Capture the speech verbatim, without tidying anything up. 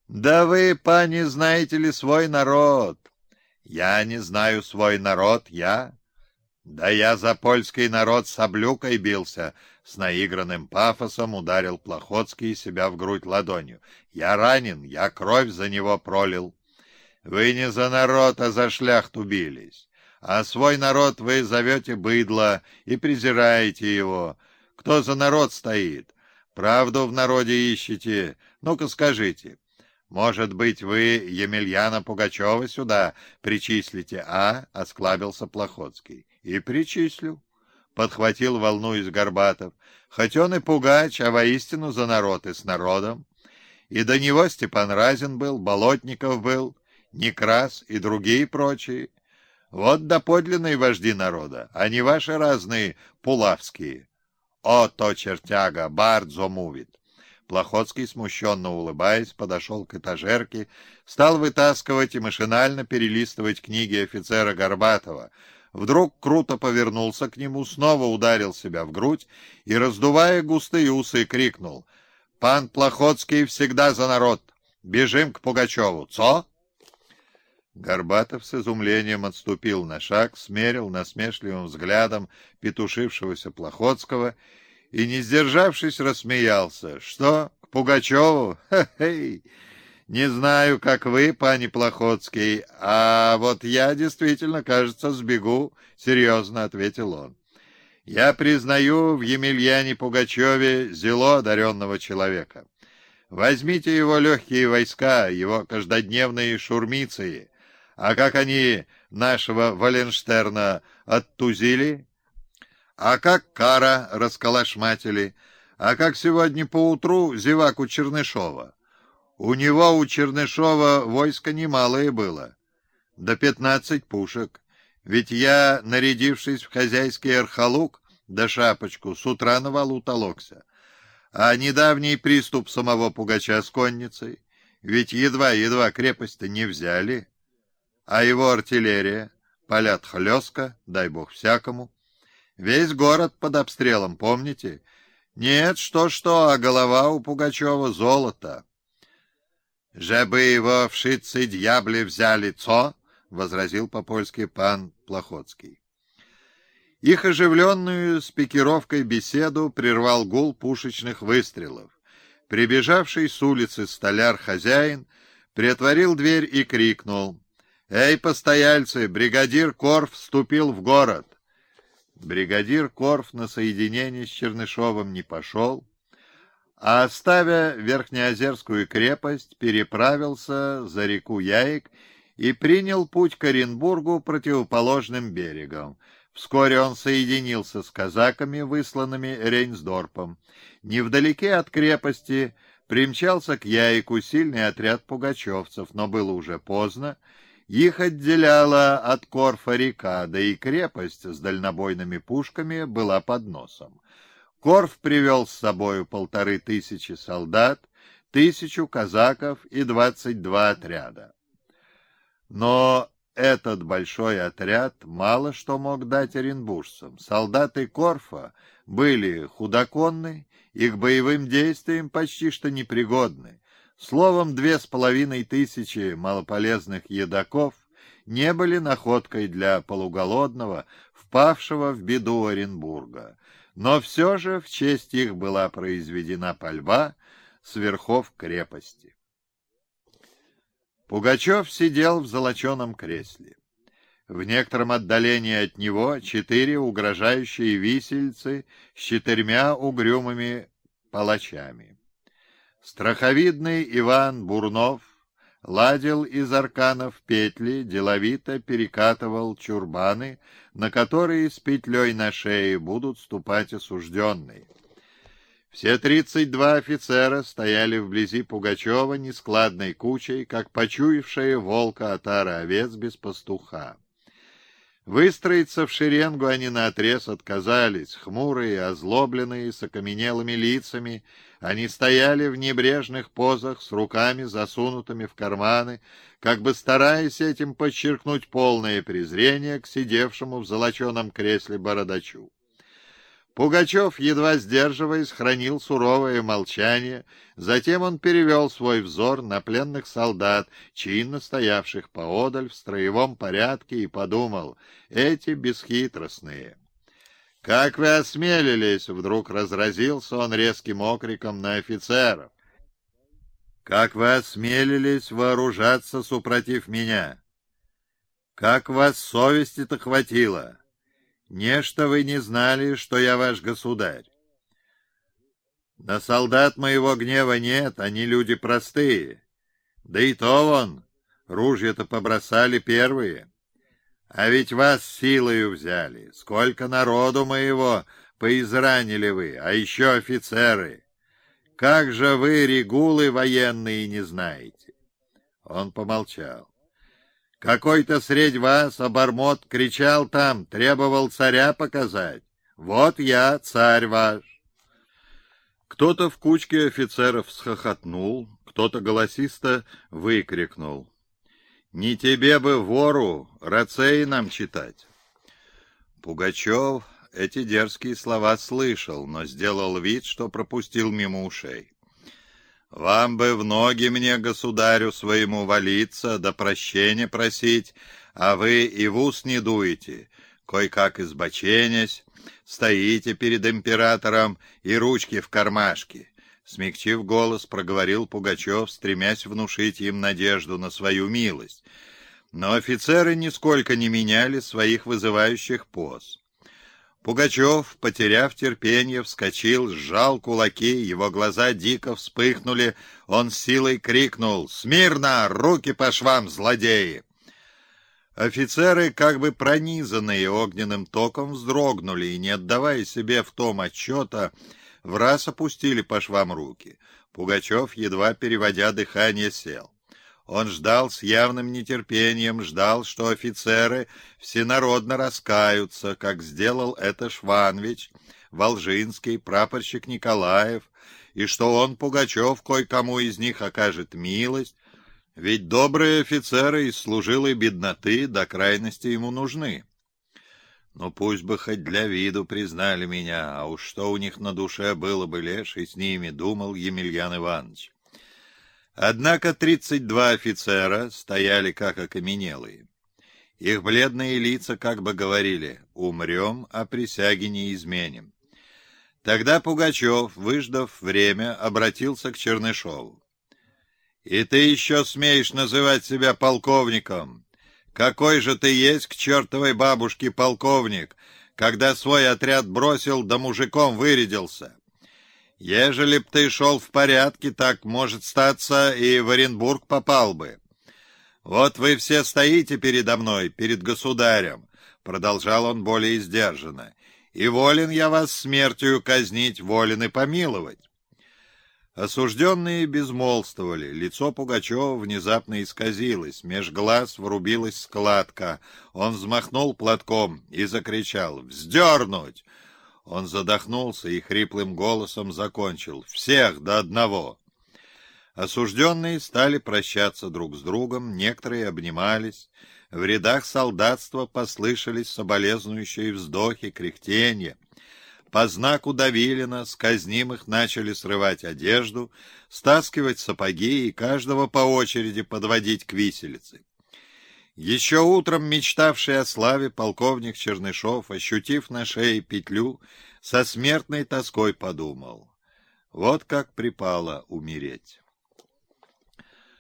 Да вы, пани, знаете ли свой народ? Я не знаю свой народ, я... Да я за польский народ с облюкой бился, с наигранным пафосом ударил Плохотский себя в грудь ладонью. Я ранен, я кровь за него пролил. Вы не за народ, а за шляхту бились. А свой народ вы зовете быдло и презираете его. Кто за народ стоит? Правду в народе ищете? Ну-ка скажите. Может быть, вы Емельяна Пугачева сюда причислите, а? — осклабился Плохотский. — И причислю, — подхватил, волнуясь, Горбатов. Хоть он и пугач, а воистину за народ и с народом. И до него Степан Разин был, Болотников был, Некрас и другие прочие. Вот доподлинные вожди народа, а не ваши разные пулавские. О, то чертяга, бардзо мувит. Плохотский, смущенно улыбаясь, подошел к этажерке, стал вытаскивать и машинально перелистывать книги офицера Горбатова. Вдруг круто повернулся к нему, снова ударил себя в грудь и, раздувая густые усы, крикнул: «Пан Плохотский всегда за народ! Бежим к Пугачеву! Цо?» Горбатов с изумлением отступил на шаг, смерил насмешливым взглядом петушившегося Плохотского и, не сдержавшись, рассмеялся. «Что, к Пугачеву? Ха-хей! Не знаю, как вы, пани Плохотский, а вот я действительно, кажется, сбегу», — серьезно ответил он. «Я признаю в Емельяне Пугачеве зело одаренного человека. Возьмите его легкие войска, его каждодневные шурмиции, а как они нашего Валенштерна оттузили, а как Кара расколошматили, а как сегодня поутру зеваку Чернышова. У него, у Чернышова, войско немалое было, до пятнадцать пушек. Ведь я, нарядившись в хозяйский архалук да шапочку, с утра на валу толокся. А недавний приступ самого Пугача с конницей, ведь едва-едва крепость-то не взяли, а его артиллерия, полят хлестко, дай бог всякому. Весь город под обстрелом, помните? Нет, что-что, а голова у Пугачева золото. «Же бы его вшицы дьябли взяли, цо?» — возразил по-польски пан Плохотский. Их оживленную с пикировкой беседу прервал гул пушечных выстрелов. Прибежавший с улицы столяр-хозяин приотворил дверь и крикнул: «Эй, постояльцы, бригадир Корф вступил в город!» Бригадир Корф на соединение с Чернышовым не пошел, а, оставя Верхнеозерскую крепость, переправился за реку Яик и принял путь к Оренбургу противоположным берегом. Вскоре он соединился с казаками, высланными Рейнсдорпом. Невдалеке от крепости примчался к Яику сильный отряд пугачевцев, но было уже поздно. Их отделяла от Корфа река, да и крепость с дальнобойными пушками была под носом. Корф привел с собою полторы тысячи солдат, тысячу казаков и двадцать два отряда. Но этот большой отряд мало что мог дать оренбуржцам. Солдаты Корфа были худоконны и к боевым действиям почти что непригодны. Словом, две с половиной тысячи малополезных едоков не были находкой для полуголодного, впавшего в беду Оренбурга. Но все же в честь их была произведена пальба с верхов крепости. Пугачев сидел в золоченом кресле. В некотором отдалении от него четыре угрожающие висельцы с четырьмя угрюмыми палачами. Страховидный Иван Бурнов ладил из арканов петли, деловито перекатывал чурбаны, на которые с петлей на шее будут ступать осужденные. Все тридцать два офицера стояли вблизи Пугачева нескладной кучей, как почуявшие волка отара овец без пастуха. Выстроиться в шеренгу они наотрез отказались, хмурые, озлобленные, с окаменелыми лицами. Они стояли в небрежных позах, с руками засунутыми в карманы, как бы стараясь этим подчеркнуть полное презрение к сидевшему в золоченом кресле бородачу. Пугачев, едва сдерживаясь, хранил суровое молчание. Затем он перевел свой взор на пленных солдат, чинно стоявших поодаль в строевом порядке, и подумал: эти бесхитростные. «Как вы осмелились?» — вдруг разразился он резким окриком на офицеров. «Как вы осмелились вооружаться супротив меня? Как вас совести-то хватило? Нечто вы не знали, что я ваш государь. На солдат моего гнева нет, они люди простые. Да и то вон, ружья-то побросали первые. А ведь вас силою взяли. Сколько народу моего поизранили вы, а еще офицеры. Как же вы, регулы военные, не знаете?» Он помолчал. «Какой-то средь вас обормот кричал там, требовал царя показать. Вот я, царь ваш». Кто-то в кучке офицеров схохотнул, кто-то голосисто выкрикнул: «Не тебе бы, вору, рацеи нам читать!» Пугачев эти дерзкие слова слышал, но сделал вид, что пропустил мимо ушей. «Вам бы в ноги мне, государю своему, валиться, да прощения просить, а вы и в ус не дуете, кой-как избоченясь, стоите перед императором и ручки в кармашке». Смягчив голос, проговорил Пугачев, стремясь внушить им надежду на свою милость. Но офицеры нисколько не меняли своих вызывающих поз. Пугачев, потеряв терпение, вскочил, сжал кулаки, его глаза дико вспыхнули, он с силой крикнул: «Смирно! Руки по швам, злодеи!» Офицеры, как бы пронизанные огненным током, вздрогнули и, не отдавая себе в том отчета, враз опустили по швам руки. Пугачев, едва переводя дыхание, сел. Он ждал с явным нетерпением, ждал, что офицеры всенародно раскаются, как сделал это Шванвич, Волжинский, прапорщик Николаев, и что он, Пугачев, кое-кому из них окажет милость, ведь добрые офицеры из служилой бедноты до крайности ему нужны. Ну, пусть бы хоть для виду признали меня, а уж что у них на душе было бы леший с ними, думал Емельян Иванович. Однако тридцать два офицера стояли как окаменелые. Их бледные лица как бы говорили: «Умрем, а присяги не изменим». Тогда Пугачев, выждав время, обратился к Чернышову. «И ты еще смеешь называть себя полковником? Какой же ты есть к чертовой бабушке полковник, когда свой отряд бросил да мужиком вырядился? Ежели б ты шел в порядке, так, может, статься, и в Оренбург попал бы. Вот вы все стоите передо мной, перед государем, — продолжал он более сдержанно, — и волен я вас смертью казнить, волен и помиловать». Осужденные безмолвствовали, лицо Пугачева внезапно исказилось, меж глаз врубилась складка, он взмахнул платком и закричал: «Вздернуть!» Он задохнулся и хриплым голосом закончил: «Всех до одного!» Осужденные стали прощаться друг с другом, некоторые обнимались. В рядах солдатства послышались соболезнующие вздохи, кряхтенья. По знаку Давилина с казнимых начали срывать одежду, стаскивать сапоги и каждого по очереди подводить к виселице. Еще утром мечтавший о славе полковник Чернышов, ощутив на шее петлю, со смертной тоской подумал: вот как припало умереть.